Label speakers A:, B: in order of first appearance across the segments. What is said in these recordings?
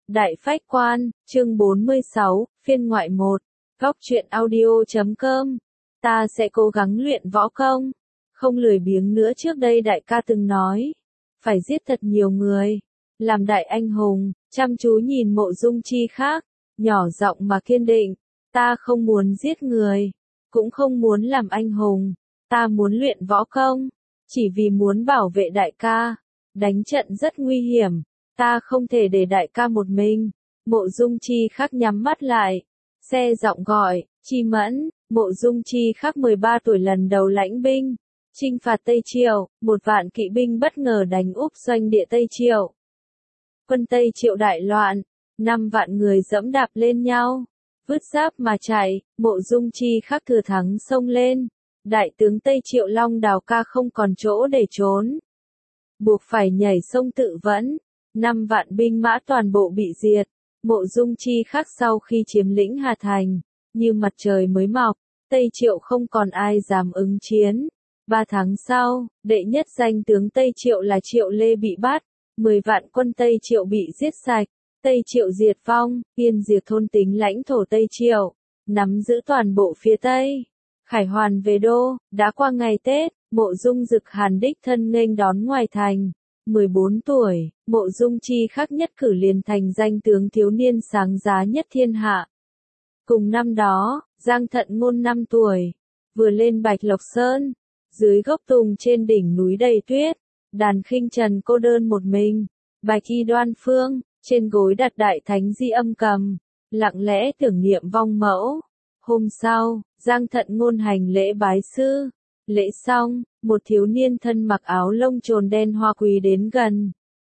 A: Đại Phách Quan, chương 46, phiên ngoại 1, góc truyện audio.com. Ta sẽ cố gắng luyện võ công, không lười biếng nữa. Trước đây đại ca từng nói, phải giết thật nhiều người, làm đại anh hùng. Chăm chú nhìn Mộ Dung Chi khác, nhỏ giọng mà kiên định, ta không muốn giết người, cũng không muốn làm anh hùng, ta muốn luyện võ công, chỉ vì muốn bảo vệ đại ca. Đánh trận rất nguy hiểm, ta không thể để đại ca một mình. Mộ Dung Chi khác nhắm mắt lại, xe giọng gọi, Chi Mẫn. Mộ Dung Chi khác 13 tuổi lần đầu lãnh binh, chinh phạt Tây Triệu, 1 vạn kỵ binh bất ngờ đánh úp doanh địa Tây Triệu. Quân Tây Triệu đại loạn, 5 vạn người dẫm đạp lên nhau, vứt giáp mà chạy. Mộ Dung Chi khác thừa thắng xông lên, đại tướng Tây Triệu Long Đào Ca không còn chỗ để trốn, buộc phải nhảy sông tự vẫn. 5 vạn binh mã toàn bộ bị diệt. Mộ Dung Chi khác sau khi chiếm lĩnh Hà Thành, như mặt trời mới mọc, Tây Triệu không còn ai dám ứng chiến. 3 tháng sau, đệ nhất danh tướng Tây Triệu là Triệu Lê bị bắt, 10 vạn quân Tây Triệu bị giết sạch, Tây Triệu diệt vong. Yên Diệt thôn tính lãnh thổ Tây Triệu, nắm giữ toàn bộ phía Tây. Khải hoàn về đô, đã qua ngày Tết, Mộ Dung Dực Hàn đích thân nghênh đón ngoài thành. 14 tuổi, Mộ Dung Chi khác nhất cử liền thành danh tướng thiếu niên sáng giá nhất thiên hạ. Cùng năm đó, Giang Thận Ngôn 5 tuổi, vừa lên Bạch Lộc Sơn, dưới gốc tùng trên đỉnh núi đầy tuyết, Đàn Khinh Trần cô đơn một mình, Bạch Y Đoan Phương, trên gối đặt đại thánh di âm cầm, lặng lẽ tưởng niệm vong mẫu. Hôm sau, Giang Thận Ngôn hành lễ bái sư. Lễ xong, một thiếu niên thân mặc áo lông trồn đen hoa quý đến gần,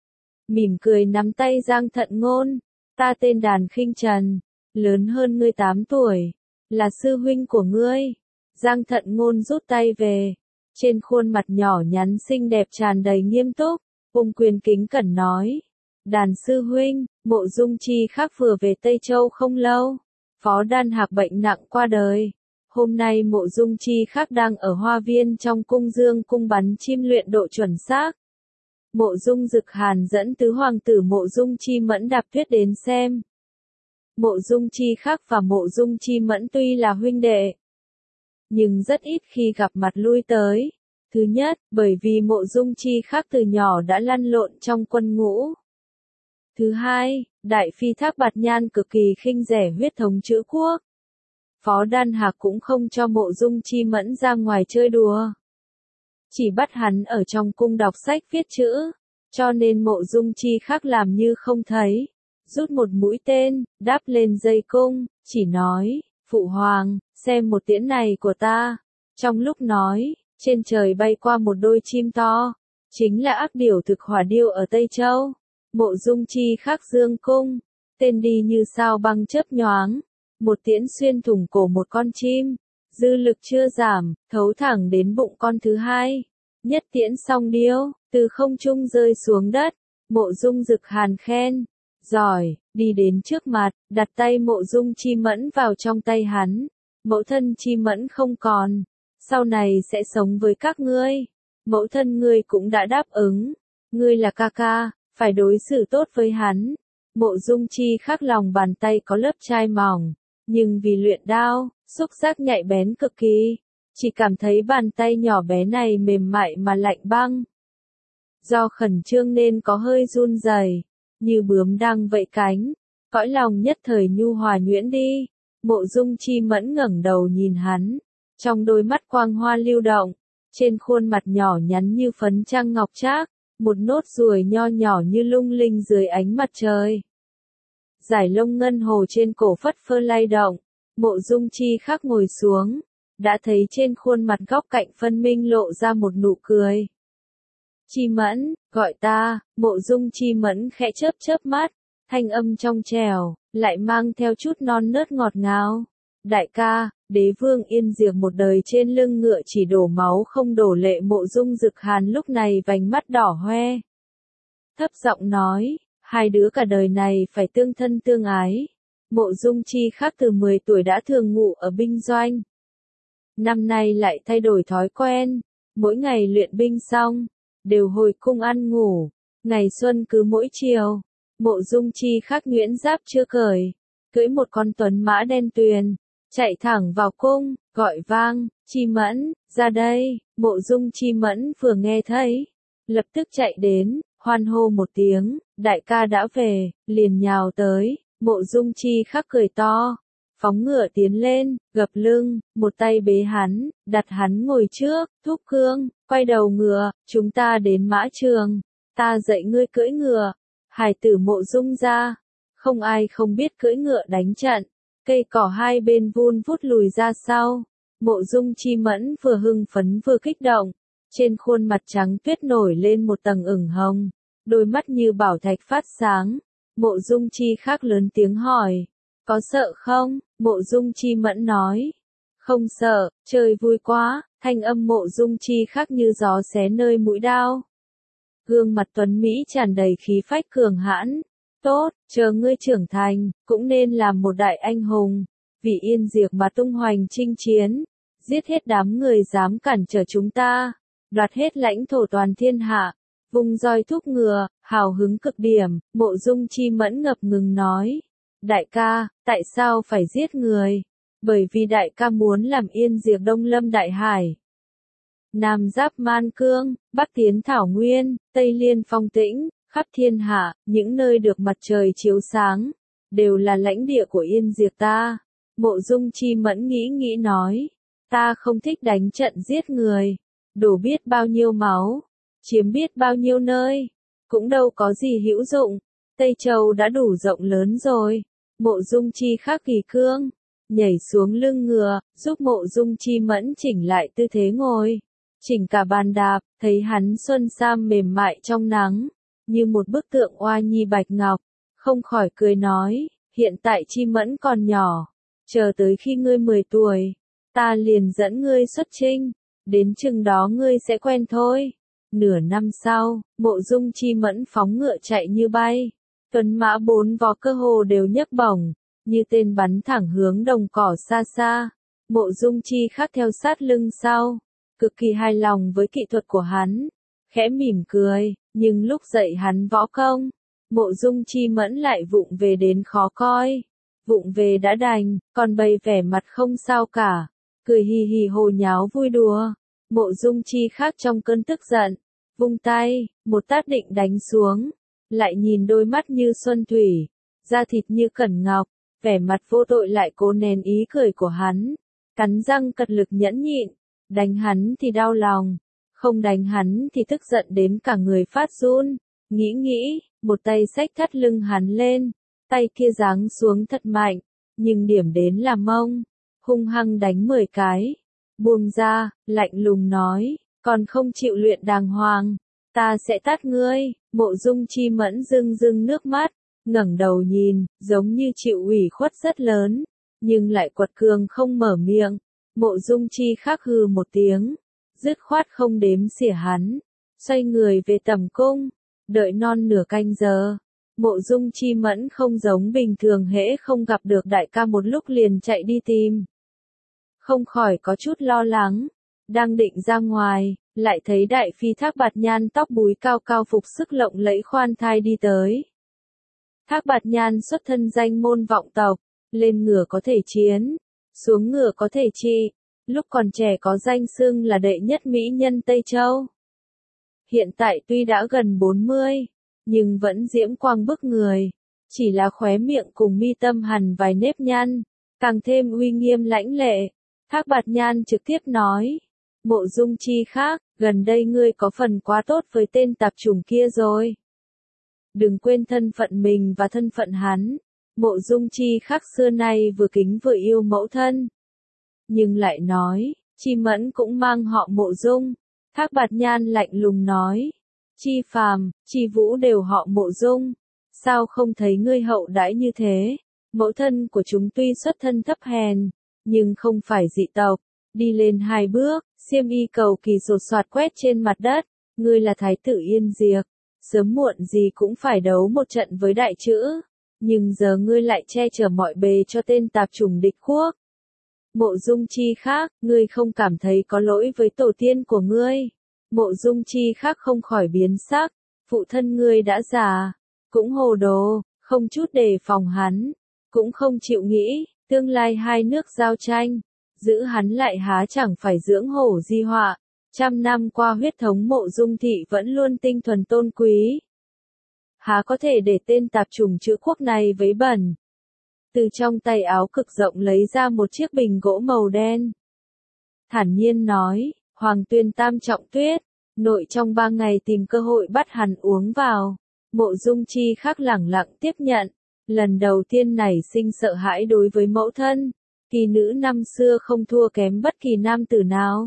A: mỉm cười nắm tay Giang Thận Ngôn. Ta tên Đàn Khinh Trần, lớn hơn ngươi 8 tuổi, là sư huynh của ngươi. Giang Thận Ngôn rút tay về, trên khuôn mặt nhỏ nhắn xinh đẹp tràn đầy nghiêm túc, ôm quyền kính cẩn nói, Đàn sư huynh. Mộ Dung Chi khác vừa về Tây Châu không lâu, Phó Đan Hạc bệnh nặng qua đời. Hôm nay Mộ Dung Chi khác đang ở hoa viên trong cung Dương cung bắn chim luyện độ chuẩn xác. Mộ Dung Dực Hàn dẫn tứ hoàng tử Mộ Dung Chi Mẫn đạp tuyết đến xem. Mộ Dung Chi khác và Mộ Dung Chi Mẫn tuy là huynh đệ, nhưng rất ít khi gặp mặt lui tới. Thứ nhất, bởi vì Mộ Dung Chi khác từ nhỏ đã lăn lộn trong quân ngũ. Thứ hai, Đại Phi Thác Bạt Nhan cực kỳ khinh rẻ huyết thống chữ quốc. Phó Đan Hạc cũng không cho Mộ Dung Chi Mẫn ra ngoài chơi đùa, chỉ bắt hắn ở trong cung đọc sách viết chữ, cho nên Mộ Dung Chi khác làm như không thấy, rút một mũi tên, đáp lên dây cung, chỉ nói, Phụ Hoàng, xem một tiễn này của ta. Trong lúc nói, trên trời bay qua một đôi chim to, chính là ác điểu thực hỏa điêu ở Tây Châu. Mộ Dung Chi khác dương cung, tên đi như sao băng chớp nhoáng, một tiễn xuyên thủng cổ một con chim, dư lực chưa giảm, thấu thẳng đến bụng con thứ hai. Nhất tiễn xong điêu, từ không trung rơi xuống đất. Mộ Dung Dực Hàn khen, giỏi, đi đến trước mặt, đặt tay Mộ Dung Chi Mẫn vào trong tay hắn. Mẫu thân Chi Mẫn không còn, sau này sẽ sống với các ngươi. Mẫu thân ngươi cũng đã đáp ứng, ngươi là ca ca, phải đối xử tốt với hắn. Mộ Dung Chi khác lòng bàn tay có lớp chai mỏng, nhưng vì luyện đao, xúc giác nhạy bén cực kỳ, chỉ cảm thấy bàn tay nhỏ bé này mềm mại mà lạnh băng. Do khẩn trương nên có hơi run rẩy, như bướm đang vẫy cánh, cõi lòng nhất thời nhu hòa nhuyễn đi. Mộ Dung Chi Mẫn ngẩng đầu nhìn hắn, trong đôi mắt quang hoa lưu động, trên khuôn mặt nhỏ nhắn như phấn trăng ngọc trác, một nốt ruồi nho nhỏ như lung linh dưới ánh mặt trời. Dải lông ngân hồ trên cổ phất phơ lay động. Mộ Dung Chi khác ngồi xuống, đã thấy trên khuôn mặt góc cạnh phân minh lộ ra một nụ cười. Chi Mẫn, gọi ta. Mộ Dung Chi Mẫn khẽ chớp chớp mắt, thanh âm trong trẻo, lại mang theo chút non nớt ngọt ngào. Đại ca, đế vương Yên Diệt một đời trên lưng ngựa chỉ đổ máu không đổ lệ. Mộ Dung Dực Hàn lúc này vành mắt đỏ hoe, thấp giọng nói, hai đứa cả đời này phải tương thân tương ái. Mộ Dung Chi khác từ 10 tuổi đã thường ngủ ở binh doanh, năm nay lại thay đổi thói quen, mỗi ngày luyện binh xong, đều hồi cung ăn ngủ. Ngày xuân cứ mỗi chiều, Mộ Dung Chi Khắc nhuyễn giáp chưa cởi, cưỡi một con tuấn mã đen tuyền, chạy thẳng vào cung, gọi vang, Chi Mẫn, ra đây. Mộ Dung Chi Mẫn vừa nghe thấy, lập tức chạy đến, hoan hô một tiếng, đại ca đã về, liền nhào tới. Mộ Dung Chi Khắc cười to, phóng ngựa tiến lên, gập lưng, một tay bế hắn, đặt hắn ngồi trước, thúc cương, quay đầu ngựa, chúng ta đến mã trường, ta dạy ngươi cưỡi ngựa. Hải tử Mộ Dung ra, không ai không biết cưỡi ngựa đánh trận, cây cỏ hai bên vun vút lùi ra sau. Mộ Dung Chi Mẫn vừa hưng phấn vừa kích động, trên khuôn mặt trắng tuyết nổi lên một tầng ửng hồng, đôi mắt như bảo thạch phát sáng. Mộ Dung Chi Khắc lớn tiếng hỏi, có sợ không? Mộ Dung Chi Mẫn nói, không sợ, chơi vui quá. Thanh âm Mộ Dung Chi Khắc như gió xé nơi mũi đao. Gương mặt tuấn Mỹ tràn đầy khí phách cường hãn. Tốt, chờ ngươi trưởng thành, cũng nên làm một đại anh hùng, vì Yên Diệp mà tung hoành chinh chiến, giết hết đám người dám cản trở chúng ta, đoạt hết lãnh thổ toàn thiên hạ, vung roi thúc ngựa, hào hứng cực điểm. Mộ Dung Chi Mẫn ngập ngừng nói, đại ca, tại sao phải giết người? Bởi vì đại ca muốn làm Yên Diệp Đông lâm đại hải, Nam giáp Man Cương, Bắc tiến Thảo Nguyên, Tây liên Phong Tĩnh, khắp thiên hạ, những nơi được mặt trời chiếu sáng, đều là lãnh địa của Yên Diệp ta. Mộ Dung Chi Mẫn nghĩ nói, ta không thích đánh trận giết người, đổ biết bao nhiêu máu, chiếm biết bao nhiêu nơi, cũng đâu có gì hữu dụng. Tây Châu đã đủ rộng lớn rồi. Mộ Dung Chi Khắc kỳ cương, nhảy xuống lưng ngựa, giúp Mộ Dung Chi Mẫn chỉnh lại tư thế ngồi, chỉnh cả bàn đạp, thấy hắn xuân sam mềm mại trong nắng, như một bức tượng oa nhi bạch ngọc, không khỏi cười nói, hiện tại Chi Mẫn còn nhỏ, chờ tới khi ngươi 10 tuổi, ta liền dẫn ngươi xuất chinh, đến chừng đó ngươi sẽ quen thôi. Nửa năm sau, Mộ Dung Chi Mẫn phóng ngựa chạy như bay, tuấn mã 4 vó cơ hồ đều nhấc bổng, như tên bắn thẳng hướng đồng cỏ xa xa. Mộ Dung Chi Khắc theo sát lưng sau, cực kỳ hài lòng với kỹ thuật của hắn, khẽ mỉm cười, nhưng lúc dạy hắn võ công, Mộ Dung Chi Mẫn lại vụng về đến khó coi. Vụng về đã đành, còn bày vẻ mặt không sao cả, cười hì hì hồ nháo vui đùa. Mộ Dung Chi Khắc trong cơn tức giận, vung tay, một tát định đánh xuống, lại nhìn đôi mắt như xuân thủy, da thịt như cẩn ngọc, vẻ mặt vô tội lại cố nén ý cười của hắn, cắn răng cật lực nhẫn nhịn, đánh hắn thì đau lòng, không đánh hắn thì tức giận đến cả người phát run. Nghĩ, một tay xách thắt lưng hắn lên, tay kia giáng xuống thật mạnh, nhưng điểm đến là mông, hung hăng đánh 10 cái, buông ra, lạnh lùng nói, còn không chịu luyện đàng hoàng, ta sẽ tát ngươi. Mộ Dung Chi Mẫn rưng nước mắt, ngẩng đầu nhìn, giống như chịu ủy khuất rất lớn, nhưng lại quật cường không mở miệng. Mộ Dung Chi Khắc hừ một tiếng, dứt khoát không đếm xỉa hắn, xoay người về tầm cung. Đợi non nửa canh giờ, Mộ Dung Chi Mẫn không giống bình thường, hễ không gặp được đại ca một lúc liền chạy đi tìm. Không khỏi có chút lo lắng, đang định ra ngoài, lại thấy đại phi Thác Bạt Nhan tóc búi cao cao phục sức lộng lẫy khoan thai đi tới. Thác Bạt Nhan xuất thân danh môn vọng tộc, lên ngựa có thể chiến, xuống ngựa có thể trị, lúc còn trẻ có danh xưng là đệ nhất mỹ nhân Tây Châu. Hiện tại tuy đã gần 40, nhưng vẫn diễm quang bức người, chỉ là khóe miệng cùng mi tâm hằn vài nếp nhăn, càng thêm uy nghiêm lãnh lệ. Thác Bạt Nhan trực tiếp nói, Mộ Dung Chi Khắc, gần đây ngươi có phần quá tốt với tên tạp chủng kia rồi. Đừng quên thân phận mình và thân phận hắn. Mộ Dung Chi Khắc xưa nay vừa kính vừa yêu mẫu thân, nhưng lại nói, Chi Mẫn cũng mang họ Mộ Dung. Thác Bạt Nhan lạnh lùng nói, Chi Phàm, Chi Vũ đều họ Mộ Dung, sao không thấy ngươi hậu đãi như thế? Mẫu thân của chúng tuy xuất thân thấp hèn, nhưng không phải dị tộc. Đi lên 2 bước, xiêm y cầu kỳ sột soạt quét trên mặt đất, ngươi là thái tử Yên Diệp, sớm muộn gì cũng phải đấu một trận với đại chữ, nhưng giờ ngươi lại che chở mọi bề cho tên tạp chủng địch quốc. Mộ Dung Chi Khắc, ngươi không cảm thấy có lỗi với tổ tiên của ngươi? Mộ Dung Chi Khắc không khỏi biến sắc, phụ thân ngươi đã già, cũng hồ đồ, không chút đề phòng hắn, cũng không chịu nghĩ, tương lai hai nước giao tranh, giữ hắn lại há chẳng phải dưỡng hổ di họa. Trăm năm qua huyết thống Mộ Dung thị vẫn luôn tinh thuần tôn quý. Há có thể để tên tạp chủng chữ quốc này vấy bẩn. Từ trong tay áo cực rộng lấy ra một chiếc bình gỗ màu đen. Thản nhiên nói, Hoàng Tuyền Tam Trọng Tuyết, nội trong 3 ngày tìm cơ hội bắt hắn uống vào. Mộ Dung Chi Khắc lẳng lặng tiếp nhận, lần đầu tiên nảy sinh sợ hãi đối với mẫu thân. Kỳ nữ năm xưa không thua kém bất kỳ nam tử nào.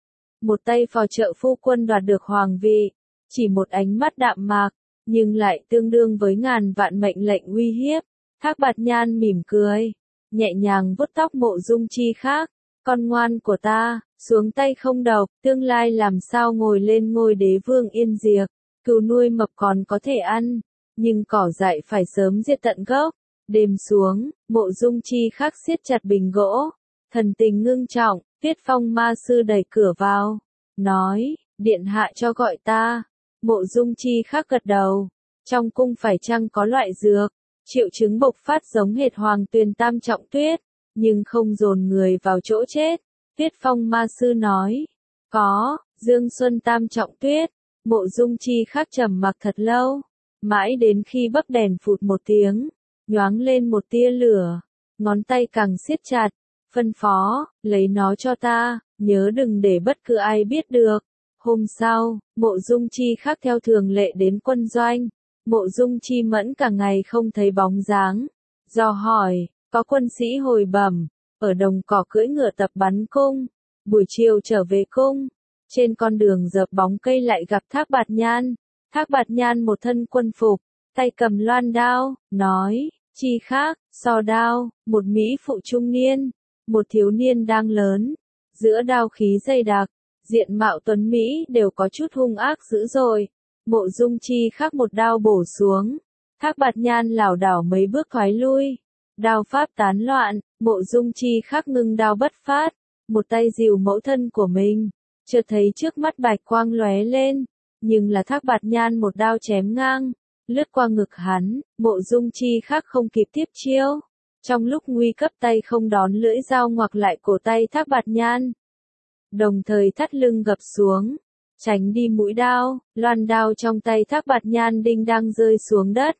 A: Một tay phò trợ phu quân đoạt được hoàng vị, chỉ một ánh mắt đạm mạc, nhưng lại tương đương với ngàn vạn mệnh lệnh uy hiếp. Thác Bạt Nhan mỉm cười, nhẹ nhàng vuốt tóc Mộ Dung Chi Khắc, con ngoan của ta, xuống tay không độc, tương lai làm sao ngồi lên ngôi đế vương yên diệt, cừu nuôi mập còn có thể ăn, nhưng cỏ dại phải sớm diệt tận gốc. Đêm xuống, Mộ Dung Chi Khắc siết chặt bình gỗ, thần tình ngưng trọng, Tiết Phong ma sư đẩy cửa vào, nói, điện hạ cho gọi ta. Mộ Dung Chi Khắc gật đầu, trong cung phải chăng có loại dược, triệu chứng bộc phát giống hệt Hoàng Tuyền Tam Trọng Tuyết, nhưng không dồn người vào chỗ chết. Tiết Phong ma sư nói, có, Dương Xuân Tam Trọng Tuyết. Mộ Dung Chi Khắc trầm mặc thật lâu, mãi đến khi bấc đèn phụt một tiếng, nhoáng lên một tia lửa, ngón tay càng siết chặt, phân phó, lấy nó cho ta, nhớ đừng để bất cứ ai biết được. Hôm sau, Mộ Dung Chi Khắc theo thường lệ đến quân doanh, Mộ Dung Chi Mẫn cả ngày không thấy bóng dáng, dò hỏi, có quân sĩ hồi bẩm, ở đồng cỏ cưỡi ngựa tập bắn cung, buổi chiều trở về cung, trên con đường dợp bóng cây lại gặp Thác Bạt Nhan. Thác Bạt Nhan một thân quân phục, tay cầm loan đao, nói, Chi Khắc, so đao, một mỹ phụ trung niên, một thiếu niên đang lớn, giữa đao khí dày đặc, diện mạo tuấn mỹ đều có chút hung ác dữ dội. Mộ Dung Chi Khắc một đao bổ xuống, Thác Bạt Nhan lảo đảo mấy bước thoái lui, đao pháp tán loạn. Mộ Dung Chi Khắc ngưng đao bất phát, một tay dìu mẫu thân của mình, chợt thấy trước mắt bạch quang lóe lên, nhưng là Thác Bạt Nhan một đao chém ngang, lướt qua ngực hắn. Mộ Dung Chi Khắc không kịp tiếp chiêu, trong lúc nguy cấp tay không đón lưỡi dao ngoặc lại cổ tay Thác Bạt Nhan, đồng thời thắt lưng gập xuống, tránh đi mũi đao. Loan đao trong tay Thác Bạt Nhan đinh đang rơi xuống đất.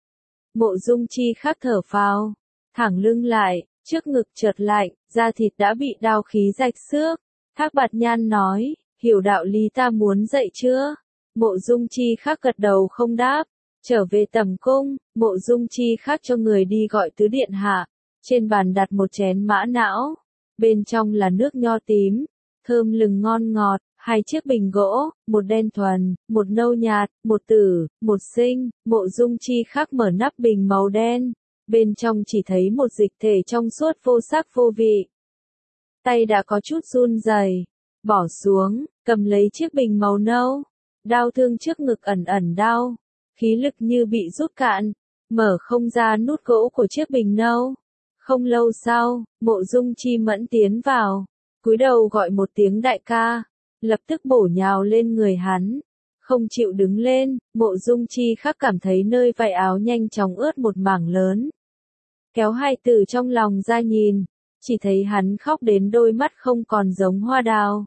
A: Mộ Dung Chi Khắc thở phào, thẳng lưng lại, trước ngực chợt lạnh, da thịt đã bị đao khí rạch xước. Thác Bạt Nhan nói, hiểu đạo lý ta muốn dạy chưa? Mộ Dung Chi Khắc gật đầu không đáp. Trở về tầm cung, Mộ Dung Chi Khắc cho người đi gọi tứ điện hạ. Trên bàn đặt một chén mã não, bên trong là nước nho tím, thơm lừng ngon ngọt. 2 chiếc bình gỗ, một đen thuần, một nâu nhạt, một tử, một sinh. Mộ Dung Chi Khắc mở nắp bình màu đen, bên trong chỉ thấy một dịch thể trong suốt vô sắc vô vị. Tay đã có chút run rẩy, bỏ xuống, cầm lấy chiếc bình màu nâu, đau thương trước ngực ẩn ẩn đau, khí lực như bị rút cạn, mở không ra nút gỗ của chiếc bình nâu. Không lâu sau, Mộ Dung Chi Mẫn tiến vào, cúi đầu gọi một tiếng đại ca, lập tức bổ nhào lên người hắn, không chịu đứng lên. Mộ Dung Chi Khắc cảm thấy nơi vải áo nhanh chóng ướt một mảng lớn, kéo hai từ trong lòng ra nhìn, chỉ thấy hắn khóc đến đôi mắt không còn giống hoa đào,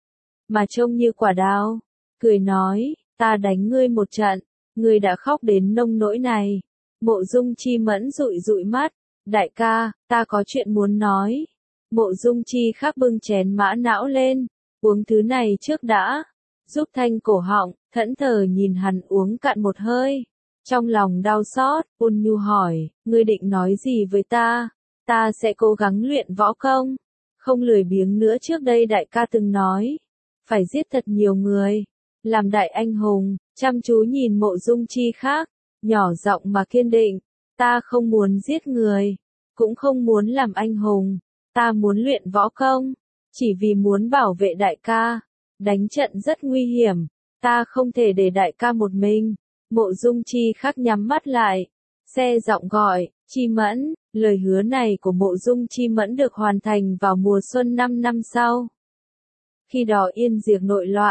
A: mà trông như quả đào, cười nói, ta đánh ngươi một trận, ngươi đã khóc đến nông nỗi này. Mộ Dung Chi Mẫn dụi dụi mắt, đại ca, ta có chuyện muốn nói. Mộ Dung Chi Khắc bưng chén mã não lên, uống thứ này trước đã, giúp thanh cổ họng, thẫn thờ nhìn hắn uống cạn một hơi. Trong lòng đau xót, ôn nhu hỏi, ngươi định nói gì với ta? Ta sẽ cố gắng luyện võ công, không lười biếng nữa. Trước đây đại ca từng nói, phải giết thật nhiều người, làm đại anh hùng. Chăm chú nhìn Mộ Dung Chi Khắc, nhỏ giọng mà kiên định, ta không muốn giết người, cũng không muốn làm anh hùng, ta muốn luyện võ công, chỉ vì muốn bảo vệ đại ca. Đánh trận rất nguy hiểm, ta không thể để đại ca một mình. Mộ Dung Chi Khắc nhắm mắt lại, xe giọng gọi, Chi Mẫn. Lời hứa này của Mộ Dung Chi Mẫn được hoàn thành vào mùa xuân 5 năm sau. Khi đó Yên Diệp nội loạn,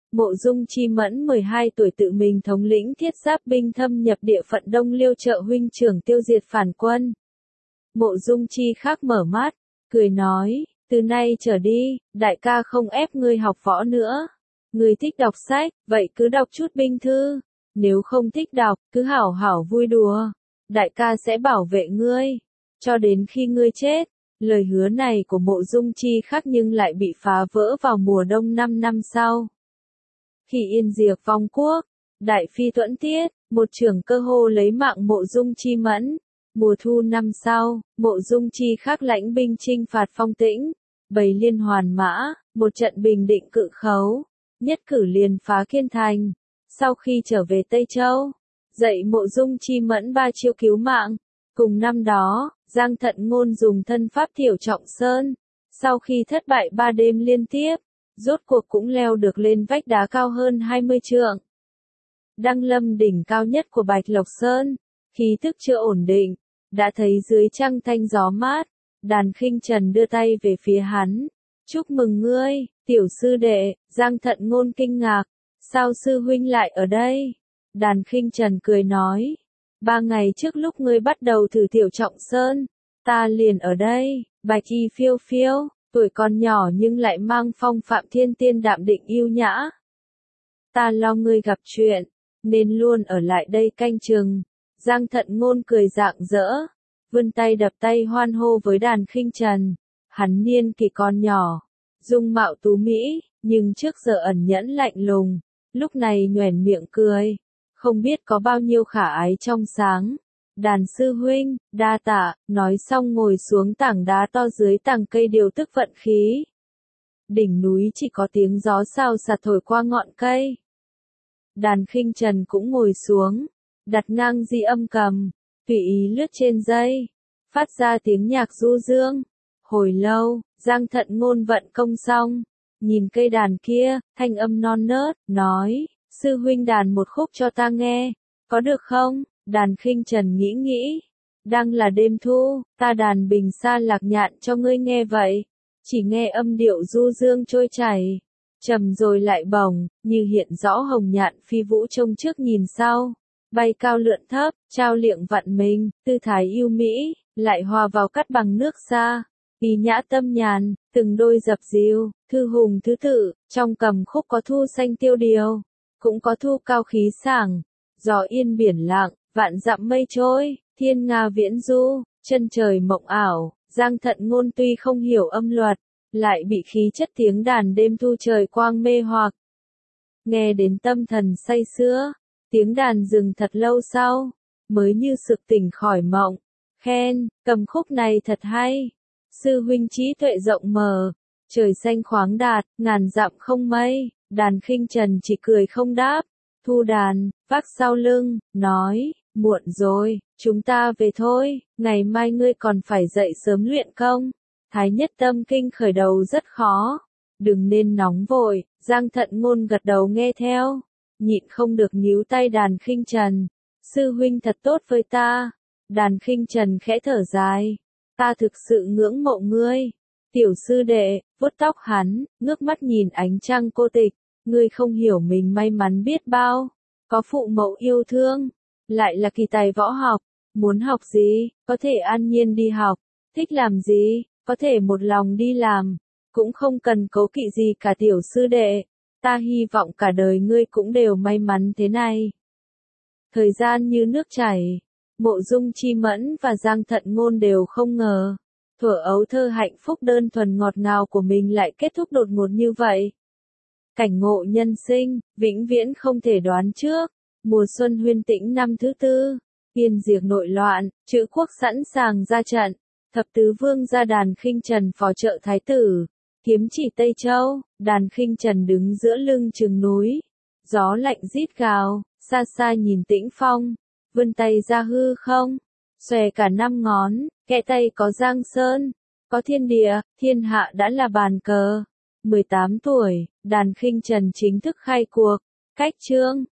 A: Mộ Dung Chi Mẫn 12 tuổi tự mình thống lĩnh thiết giáp binh thâm nhập địa phận Đông Liêu trợ huynh trưởng tiêu diệt phản quân. Mộ Dung Chi Khắc mở mắt, cười nói, từ nay trở đi, đại ca không ép ngươi học võ nữa. Ngươi thích đọc sách, vậy cứ đọc chút binh thư. Nếu không thích đọc, cứ hảo hảo vui đùa. Đại ca sẽ bảo vệ ngươi, cho đến khi ngươi chết. Lời hứa này của Mộ Dung Chi Khắc nhưng lại bị phá vỡ vào mùa đông 5 năm sau. Khi Yên Diệp vong quốc, Đại Phi Tuẫn Tiết, một trưởng cơ hồ lấy mạng Mộ Dung Chi Mẫn. Mùa thu năm sau, Mộ Dung Chi Khắc lãnh binh chinh phạt Phong Tĩnh, bày liên hoàn mã, một trận bình định Cự Khấu, nhất cử liền phá Kiên Thành. Sau khi trở về Tây Châu, dạy Mộ Dung Chi Mẫn 3 chiêu cứu mạng. Cùng năm đó, Giang Thận Ngôn dùng thân pháp Thiểu Trọng Sơn, sau khi thất bại 3 đêm liên tiếp, rốt cuộc cũng leo được lên vách đá cao hơn 20 trượng. Đăng lâm đỉnh cao nhất của Bạch Lộc Sơn, khí tức chưa ổn định, đã thấy dưới trăng thanh gió mát, Đàn Khinh Trần đưa tay về phía hắn. Chúc mừng ngươi, tiểu sư đệ. Giang Thận Ngôn kinh ngạc, sao sư huynh lại ở đây? Đàn Khinh Trần cười nói, 3 ngày trước lúc ngươi bắt đầu thử Thiểu Trọng Sơn, ta liền ở đây. Bạch y phiêu phiêu, tuổi còn nhỏ nhưng lại mang phong phạm thiên tiên đạm định yêu nhã. Ta lo ngươi gặp chuyện, nên luôn ở lại đây canh chừng. Giang Thận Ngôn cười rạng rỡ, vươn tay đập tay hoan hô với Đàn Khinh Trần. Hắn niên kỷ còn nhỏ, dung mạo tú mỹ, nhưng trước giờ ẩn nhẫn lạnh lùng, lúc này nhoẻn miệng cười, không biết có bao nhiêu khả ái trong sáng. Đàn sư huynh, đa tạ, nói xong ngồi xuống tảng đá to dưới tàng cây điều tức vận khí. Đỉnh núi chỉ có tiếng gió xào xạc thổi qua ngọn cây. Đàn Khinh Trần cũng ngồi xuống, đặt ngang di âm cầm, tùy ý lướt trên dây, phát ra tiếng nhạc du dương. Hồi lâu, Giang Thận Ngôn vận công xong, nhìn cây đàn kia, thanh âm non nớt, nói, sư huynh đàn một khúc cho ta nghe, có được không? Đàn Khinh Trần nghĩ, đang là đêm thu, ta đàn bình sa lạc nhạn cho ngươi nghe vậy. Chỉ nghe âm điệu du dương trôi chảy, trầm rồi lại bồng, như hiện rõ hồng nhạn phi vũ trông trước nhìn sau, bay cao lượn thấp, trao liệng vặn mình, tư thái yêu mỹ, lại hòa vào cắt bằng nước xa. Ý nhã tâm nhàn, từng đôi dập dìu, thư hùng thứ tự, trong cầm khúc có thu xanh tiêu điều, cũng có thu cao khí sảng, gió yên biển lặng, vạn dặm mây trôi, thiên nga viễn du, chân trời mộng ảo. Giang Thận Ngôn tuy không hiểu âm luật, lại bị khí chất tiếng đàn đêm thu trời quang mê hoặc. Nghe đến tâm thần say sưa, tiếng đàn dừng thật lâu sau, mới như sực tỉnh khỏi mộng, khen, cầm khúc này thật hay. Sư huynh trí tuệ rộng mở, trời xanh khoáng đạt, ngàn dặm không mây. Đàn Khinh Trần chỉ cười không đáp, thu đàn, vác sau lưng, nói, muộn rồi, chúng ta về thôi, ngày mai ngươi còn phải dậy sớm luyện công. Thái Nhất Tâm Kinh khởi đầu rất khó, đừng nên nóng vội. Giang Thận Ngôn gật đầu nghe theo, nhịn không được níu tay Đàn Khinh Trần. Sư huynh thật tốt với ta. Đàn Khinh Trần khẽ thở dài, ta thực sự ngưỡng mộ ngươi. Tiểu sư đệ, vuốt tóc hắn, ngước mắt nhìn ánh trăng cô tịch, ngươi không hiểu mình may mắn biết bao, có phụ mẫu yêu thương, lại là kỳ tài võ học, muốn học gì, có thể an nhiên đi học, thích làm gì, có thể một lòng đi làm, cũng không cần cố kỵ gì cả tiểu sư đệ, ta hy vọng cả đời ngươi cũng đều may mắn thế này. Thời gian như nước chảy, Mộ Dung Chi Mẫn và Giang Thận Ngôn đều không ngờ, thuở ấu thơ hạnh phúc đơn thuần ngọt ngào của mình lại kết thúc đột ngột như vậy. Cảnh ngộ nhân sinh, vĩnh viễn không thể đoán trước. Mùa xuân Huyên Tĩnh năm thứ 4, Yên Diệp nội loạn, Chữ Quốc sẵn sàng ra trận, thập tứ vương gia Đàn Khinh Trần phò trợ thái tử, kiếm chỉ Tây Châu. Đàn Khinh Trần đứng giữa lưng chừng núi, gió lạnh rít gào, xa xa nhìn Tĩnh Phong, vươn tay ra hư không, xòe cả 5 ngón, kẽ tay có Giang Sơn, có thiên địa, thiên hạ đã là bàn cờ. 18 tuổi, Đàn Khinh Trần chính thức khai cuộc, cách chương.